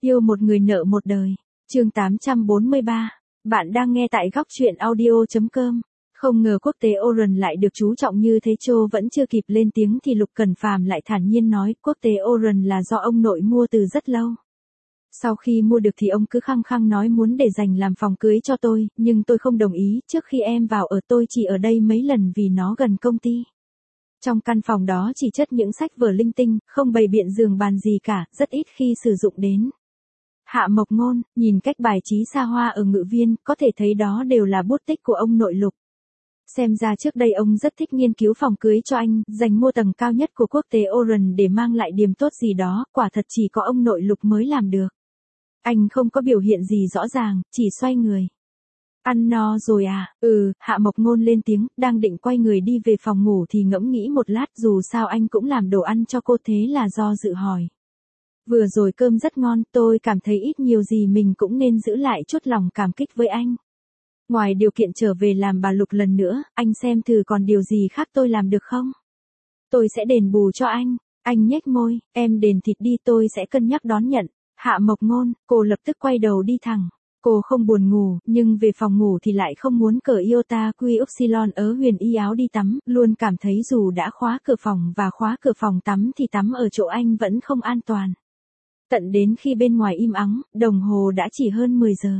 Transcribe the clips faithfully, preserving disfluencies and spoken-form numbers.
Yêu một người nợ một đời. Chương tám trăm bốn mươi ba. Bạn đang nghe tại góc truyện audio chấm com. Không ngờ quốc tế Oran lại được chú trọng như thế. Châu vẫn chưa kịp lên tiếng thì Lục Cẩn Phàm lại thản nhiên nói, quốc tế Oran là do ông nội mua từ rất lâu. Sau khi mua được thì ông cứ khăng khăng nói muốn để dành làm phòng cưới cho tôi, nhưng tôi không đồng ý. Trước khi em vào ở tôi chỉ ở đây mấy lần vì nó gần công ty. Trong căn phòng đó chỉ chất những sách vở linh tinh, không bày biện giường bàn gì cả, rất ít khi sử dụng đến. Hạ Mộc Ngôn, nhìn cách bài trí xa hoa ở Ngự Viên, có thể thấy đó đều là bút tích của ông nội Lục. Xem ra trước đây ông rất thích nghiên cứu phòng cưới cho anh, dành mua tầng cao nhất của quốc tế Oran để mang lại điểm tốt gì đó, quả thật chỉ có ông nội Lục mới làm được. Anh không có biểu hiện gì rõ ràng, chỉ xoay người. Ăn no rồi à? Ừ, Hạ Mộc Ngôn lên tiếng, đang định quay người đi về phòng ngủ thì ngẫm nghĩ một lát, dù sao anh cũng làm đồ ăn cho cô, thế là do dự hỏi. Vừa rồi cơm rất ngon, tôi cảm thấy ít nhiều gì mình cũng nên giữ lại chút lòng cảm kích với anh. Ngoài điều kiện trở về làm bà Lục lần nữa, anh xem thử còn điều gì khác tôi làm được không? Tôi sẽ đền bù cho anh. Anh nhếch môi, em đền thịt đi, tôi sẽ cân nhắc đón nhận. Hạ Mộc Ngôn, cô lập tức quay đầu đi thẳng. Cô không buồn ngủ, nhưng về phòng ngủ thì lại không muốn cởi iota quy upsilon ớ huyền y áo đi tắm, luôn cảm thấy dù đã khóa cửa phòng và khóa cửa phòng tắm thì tắm ở chỗ anh vẫn không an toàn. Tận đến khi bên ngoài im ắng, đồng hồ đã chỉ hơn mười giờ.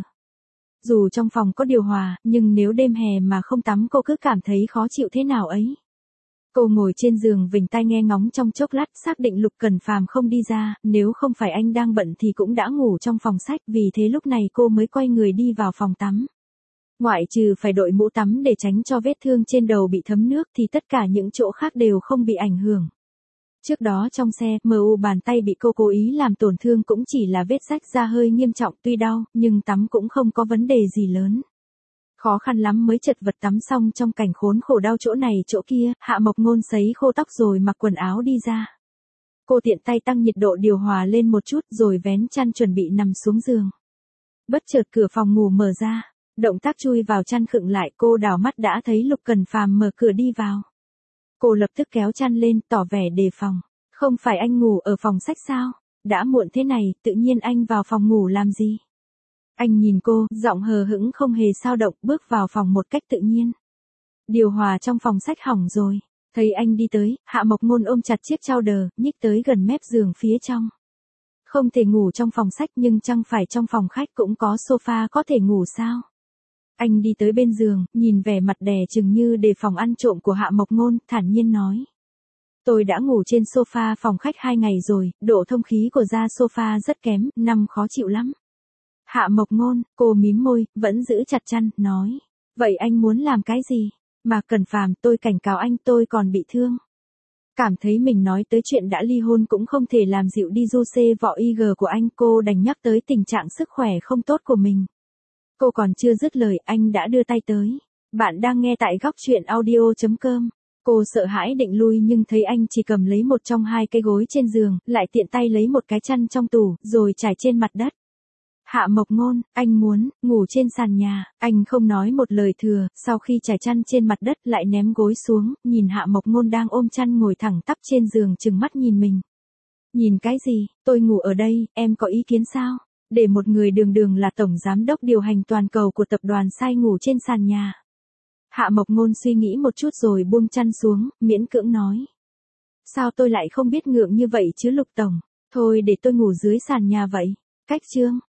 Dù trong phòng có điều hòa, nhưng nếu đêm hè mà không tắm cô cứ cảm thấy khó chịu thế nào ấy. Cô ngồi trên giường vểnh tai nghe ngóng trong chốc lát, xác định Lục Cẩn Phàm không đi ra, nếu không phải anh đang bận thì cũng đã ngủ trong phòng sách, vì thế lúc này cô mới quay người đi vào phòng tắm. Ngoại trừ phải đội mũ tắm để tránh cho vết thương trên đầu bị thấm nước thì tất cả những chỗ khác đều không bị ảnh hưởng. Trước đó trong xe, em u bàn tay bị cô cố ý làm tổn thương cũng chỉ là vết rách da hơi nghiêm trọng, tuy đau, nhưng tắm cũng không có vấn đề gì lớn. Khó khăn lắm mới chật vật tắm xong trong cảnh khốn khổ đau chỗ này chỗ kia, Hạ Mộc Ngôn sấy khô tóc rồi mặc quần áo đi ra. Cô tiện tay tăng nhiệt độ điều hòa lên một chút rồi vén chăn chuẩn bị nằm xuống giường. Bất chợt cửa phòng ngủ mở ra, động tác chui vào chăn khựng lại, cô đảo mắt đã thấy Lục Cẩn Phàm mở cửa đi vào. Cô lập tức kéo chăn lên, tỏ vẻ đề phòng. Không phải anh ngủ ở phòng sách sao? Đã muộn thế này, tự nhiên anh vào phòng ngủ làm gì? Anh nhìn cô, giọng hờ hững không hề dao động, bước vào phòng một cách tự nhiên. Điều hòa trong phòng sách hỏng rồi. Thấy anh đi tới, Hạ Mộc Ngôn ôm chặt chiếc chowder, nhích tới gần mép giường phía trong. Không thể ngủ trong phòng sách nhưng chẳng phải trong phòng khách cũng có sofa có thể ngủ sao? Anh đi tới bên giường, nhìn vẻ mặt đè chừng như đề phòng ăn trộm của Hạ Mộc Ngôn, thản nhiên nói. Tôi đã ngủ trên sofa phòng khách hai ngày rồi, độ thông khí của da sofa rất kém, nằm khó chịu lắm. Hạ Mộc Ngôn, cô mím môi, vẫn giữ chặt chăn, nói. Vậy anh muốn làm cái gì? Mà Cẩn Phàm, tôi cảnh cáo anh, tôi còn bị thương. Cảm thấy mình nói tới chuyện đã ly hôn cũng không thể làm dịu đi du xê vọ i giê của anh, cô đành nhắc tới tình trạng sức khỏe không tốt của mình. Cô còn chưa dứt lời, anh đã đưa tay tới. Bạn đang nghe tại góc truyện audio chấm com. Cô sợ hãi định lui nhưng thấy anh chỉ cầm lấy một trong hai cái gối trên giường, lại tiện tay lấy một cái chăn trong tủ, rồi trải trên mặt đất. Hạ Mộc Ngôn, anh muốn ngủ trên sàn nhà. Anh không nói một lời thừa, sau khi trải chăn trên mặt đất lại ném gối xuống, nhìn Hạ Mộc Ngôn đang ôm chăn ngồi thẳng tắp trên giường trừng mắt nhìn mình. Nhìn cái gì, tôi ngủ ở đây, em có ý kiến sao? Để một người đường đường là tổng giám đốc điều hành toàn cầu của tập đoàn sai ngủ trên sàn nhà. Hạ Mộc Ngôn suy nghĩ một chút rồi buông chăn xuống, miễn cưỡng nói. Sao tôi lại không biết ngượng như vậy chứ Lục tổng, thôi để tôi ngủ dưới sàn nhà vậy. Cách chương,